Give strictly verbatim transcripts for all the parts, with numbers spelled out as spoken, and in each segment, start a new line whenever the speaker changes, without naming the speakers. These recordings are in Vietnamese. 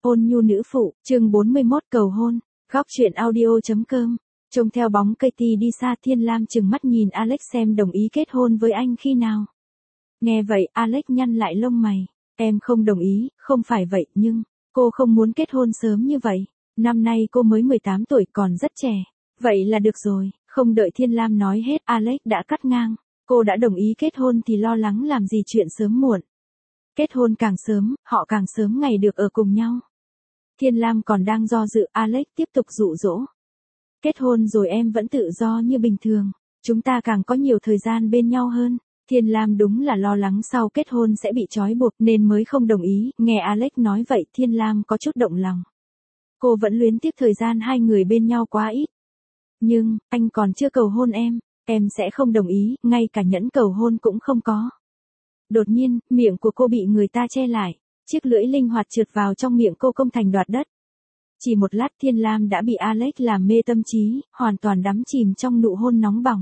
Hôn nhu nữ phụ, chương bốn mươi mốt cầu hôn, góc truyện audio.com. Trông theo bóng Katie đi xa, Thiên Lam chừng mắt nhìn Alex xem đồng ý kết hôn với anh khi nào. Nghe vậy, Alex nhăn lại lông mày. Em không đồng ý, không phải vậy, nhưng, cô không muốn kết hôn sớm như vậy. Năm nay cô mới mười tám tuổi, còn rất trẻ. Vậy là được rồi, không đợi Thiên Lam nói hết, Alex đã cắt ngang. Cô đã đồng ý kết hôn thì lo lắng làm gì chuyện sớm muộn. Kết hôn càng sớm, họ càng sớm ngày được ở cùng nhau. Thiên Lam còn đang do dự, Alex tiếp tục dụ dỗ. Kết hôn rồi em vẫn tự do như bình thường, chúng ta càng có nhiều thời gian bên nhau hơn. Thiên Lam đúng là lo lắng sau kết hôn sẽ bị trói buộc nên mới không đồng ý. Nghe Alex nói vậy, Thiên Lam có chút động lòng. Cô vẫn luyến tiếc thời gian hai người bên nhau quá ít. Nhưng, anh còn chưa cầu hôn em, em sẽ không đồng ý, ngay cả nhẫn cầu hôn cũng không có. Đột nhiên, miệng của cô bị người ta che lại, chiếc lưỡi linh hoạt trượt vào trong miệng cô, công thành đoạt đất. Chỉ một lát, Thiên Lam đã bị Alex làm mê tâm trí, hoàn toàn đắm chìm trong nụ hôn nóng bỏng.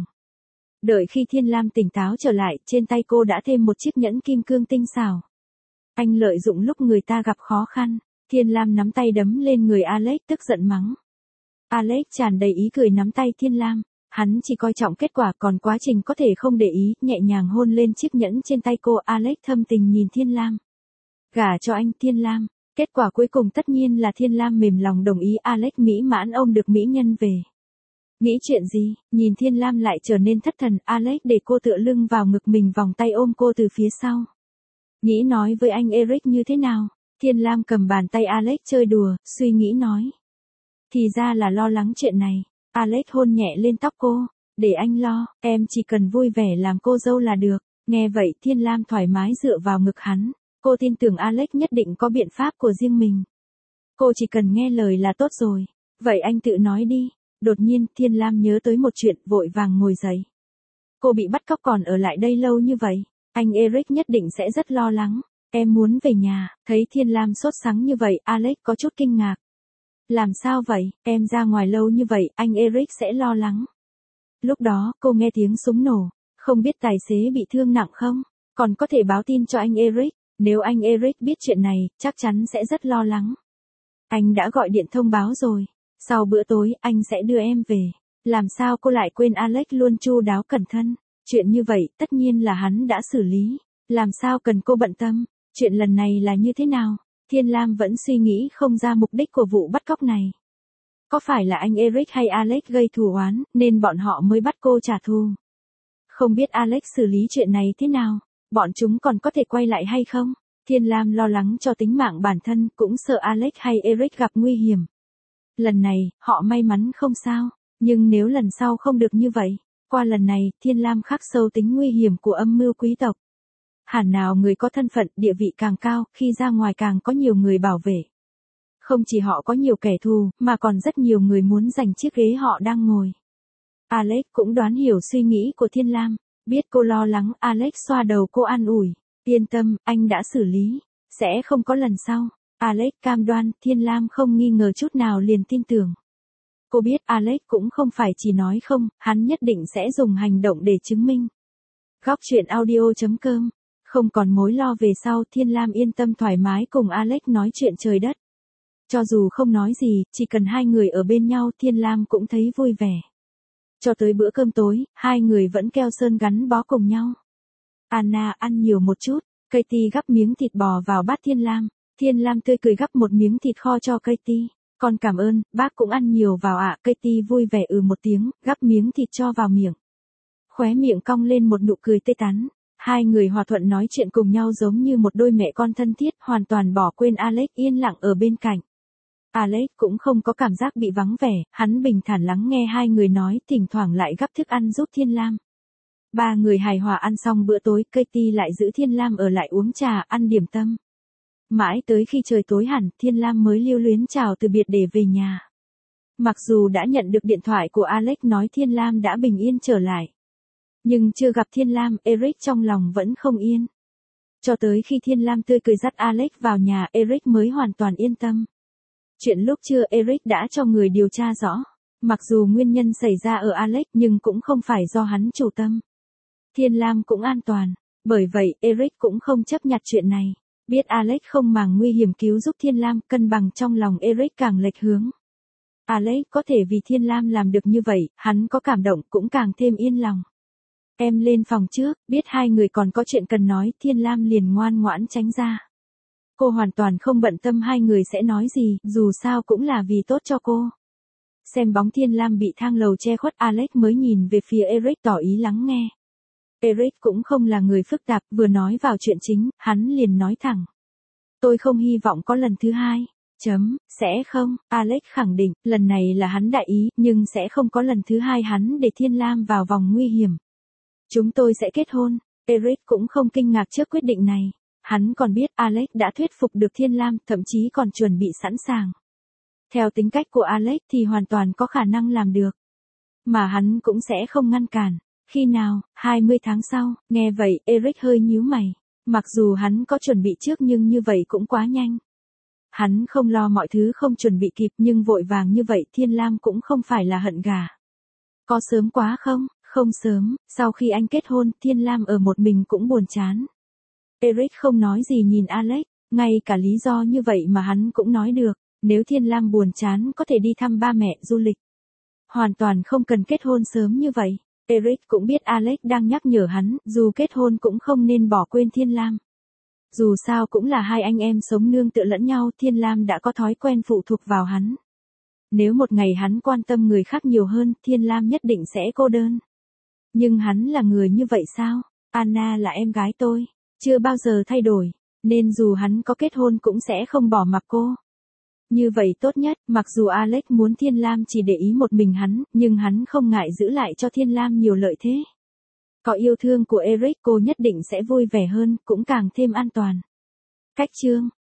Đợi khi Thiên Lam tỉnh táo trở lại, trên tay cô đã thêm một chiếc nhẫn kim cương tinh xảo. Anh lợi dụng lúc người ta gặp khó khăn. Thiên Lam nắm tay đấm lên người Alex, tức giận mắng. Alex tràn đầy ý cười nắm tay Thiên Lam. Hắn chỉ coi trọng kết quả, còn quá trình có thể không để ý, nhẹ nhàng hôn lên chiếc nhẫn trên tay cô. Alex thâm tình nhìn Thiên Lam. Gả cho anh, Thiên Lam. Kết quả cuối cùng tất nhiên là Thiên Lam mềm lòng đồng ý. Alex mỹ mãn ôm được mỹ nhân về. Nghĩ chuyện gì, nhìn Thiên Lam lại trở nên thất thần. Alex để cô tựa lưng vào ngực mình, vòng tay ôm cô từ phía sau. Nghĩ nói với anh Eric như thế nào? Thiên Lam cầm bàn tay Alex chơi đùa, suy nghĩ nói. Thì ra là lo lắng chuyện này. Alex hôn nhẹ lên tóc cô. Để anh lo, em chỉ cần vui vẻ làm cô dâu là được. Nghe vậy, Thiên Lam thoải mái dựa vào ngực hắn. Cô tin tưởng Alex nhất định có biện pháp của riêng mình. Cô chỉ cần nghe lời là tốt rồi. Vậy anh tự nói đi. Đột nhiên, Thiên Lam nhớ tới một chuyện, vội vàng ngồi dậy. Cô bị bắt cóc còn ở lại đây lâu như vậy. Anh Eric nhất định sẽ rất lo lắng. Em muốn về nhà. Thấy Thiên Lam sốt sắng như vậy, Alex có chút kinh ngạc. Làm sao vậy, em ra ngoài lâu như vậy, anh Eric sẽ lo lắng. Lúc đó, cô nghe tiếng súng nổ. Không biết tài xế bị thương nặng không? Còn có thể báo tin cho anh Eric. Nếu anh Eric biết chuyện này, chắc chắn sẽ rất lo lắng. Anh đã gọi điện thông báo rồi. Sau bữa tối, anh sẽ đưa em về. Làm sao cô lại quên, Alex luôn chu đáo cẩn thận. Chuyện như vậy, tất nhiên là hắn đã xử lý. Làm sao cần cô bận tâm. Chuyện lần này là như thế nào? Thiên Lam vẫn suy nghĩ không ra mục đích của vụ bắt cóc này. Có phải là anh Eric hay Alex gây thù oán, nên bọn họ mới bắt cô trả thù? Không biết Alex xử lý chuyện này thế nào? Bọn chúng còn có thể quay lại hay không? Thiên Lam lo lắng cho tính mạng bản thân, cũng sợ Alex hay Eric gặp nguy hiểm. Lần này, họ may mắn không sao. Nhưng nếu lần sau không được như vậy, qua lần này, Thiên Lam khắc sâu tính nguy hiểm của âm mưu quý tộc. Hẳn nào người có thân phận, địa vị càng cao, khi ra ngoài càng có nhiều người bảo vệ. Không chỉ họ có nhiều kẻ thù, mà còn rất nhiều người muốn giành chiếc ghế họ đang ngồi. Alex cũng đoán hiểu suy nghĩ của Thiên Lam. Biết cô lo lắng, Alex xoa đầu cô an ủi. Yên tâm, anh đã xử lý. Sẽ không có lần sau. Alex cam đoan. Thiên Lam không nghi ngờ chút nào, liền tin tưởng. Cô biết Alex cũng không phải chỉ nói không, hắn nhất định sẽ dùng hành động để chứng minh. Góc truyện audio.com. Không còn mối lo về sau, Thiên Lam yên tâm thoải mái cùng Alex nói chuyện trời đất. Cho dù không nói gì, chỉ cần hai người ở bên nhau, Thiên Lam cũng thấy vui vẻ. Cho tới bữa cơm tối, hai người vẫn keo sơn gắn bó cùng nhau. Anna ăn nhiều một chút. Katie gắp miếng thịt bò vào bát Thiên Lam. Thiên Lam tươi cười gắp một miếng thịt kho cho Katie. Con cảm ơn, bác cũng ăn nhiều vào ạ. À. Katie vui vẻ ừ một tiếng, gắp miếng thịt cho vào miệng. Khóe miệng cong lên một nụ cười tươi tắn. Hai người hòa thuận nói chuyện cùng nhau giống như một đôi mẹ con thân thiết, hoàn toàn bỏ quên Alex yên lặng ở bên cạnh. Alex cũng không có cảm giác bị vắng vẻ, hắn bình thản lắng nghe hai người nói, thỉnh thoảng lại gắp thức ăn giúp Thiên Lam. Ba người hài hòa ăn xong bữa tối, Katie lại giữ Thiên Lam ở lại uống trà, ăn điểm tâm. Mãi tới khi trời tối hẳn, Thiên Lam mới lưu luyến chào từ biệt để về nhà. Mặc dù đã nhận được điện thoại của Alex nói Thiên Lam đã bình yên trở lại. Nhưng chưa gặp Thiên Lam, Eric trong lòng vẫn không yên. Cho tới khi Thiên Lam tươi cười dắt Alex vào nhà, Eric mới hoàn toàn yên tâm. Chuyện lúc trưa Eric đã cho người điều tra rõ. Mặc dù nguyên nhân xảy ra ở Alex nhưng cũng không phải do hắn chủ tâm. Thiên Lam cũng an toàn. Bởi vậy, Eric cũng không chấp nhặt chuyện này. Biết Alex không màng nguy hiểm cứu giúp Thiên Lam, cân bằng trong lòng Eric càng lệch hướng. Alex có thể vì Thiên Lam làm được như vậy, hắn có cảm động cũng càng thêm yên lòng. Em lên phòng trước, biết hai người còn có chuyện cần nói, Thiên Lam liền ngoan ngoãn tránh ra. Cô hoàn toàn không bận tâm hai người sẽ nói gì, dù sao cũng là vì tốt cho cô. Xem bóng Thiên Lam bị thang lầu che khuất, Alex mới nhìn về phía Eric tỏ ý lắng nghe. Eric cũng không là người phức tạp, vừa nói vào chuyện chính, hắn liền nói thẳng. Tôi không hy vọng có lần thứ hai. Chấm, sẽ không, Alex khẳng định, lần này là hắn đại ý, nhưng sẽ không có lần thứ hai hắn để Thiên Lam vào vòng nguy hiểm. Chúng tôi sẽ kết hôn. Eric cũng không kinh ngạc trước quyết định này. Hắn còn biết Alex đã thuyết phục được Thiên Lam, thậm chí còn chuẩn bị sẵn sàng. Theo tính cách của Alex thì hoàn toàn có khả năng làm được. Mà hắn cũng sẽ không ngăn cản. Khi nào, hai mươi tháng sau, nghe vậy, Eric hơi nhíu mày. Mặc dù hắn có chuẩn bị trước nhưng như vậy cũng quá nhanh. Hắn không lo mọi thứ không chuẩn bị kịp nhưng vội vàng như vậy Thiên Lam cũng không phải là hận gà. Có sớm quá không? Không sớm, sau khi anh kết hôn, Thiên Lam ở một mình cũng buồn chán. Eric không nói gì nhìn Alex, ngay cả lý do như vậy mà hắn cũng nói được, nếu Thiên Lam buồn chán có thể đi thăm ba mẹ, du lịch. Hoàn toàn không cần kết hôn sớm như vậy. Eric cũng biết Alex đang nhắc nhở hắn, dù kết hôn cũng không nên bỏ quên Thiên Lam. Dù sao cũng là hai anh em sống nương tựa lẫn nhau, Thiên Lam đã có thói quen phụ thuộc vào hắn. Nếu một ngày hắn quan tâm người khác nhiều hơn, Thiên Lam nhất định sẽ cô đơn. Nhưng hắn là người như vậy sao? Anna là em gái tôi, chưa bao giờ thay đổi, nên dù hắn có kết hôn cũng sẽ không bỏ mặc cô. Như vậy tốt nhất, mặc dù Alex muốn Thiên Lam chỉ để ý một mình hắn, nhưng hắn không ngại giữ lại cho Thiên Lam nhiều lợi thế. Có yêu thương của Eric cô nhất định sẽ vui vẻ hơn, cũng càng thêm an toàn. Cách chương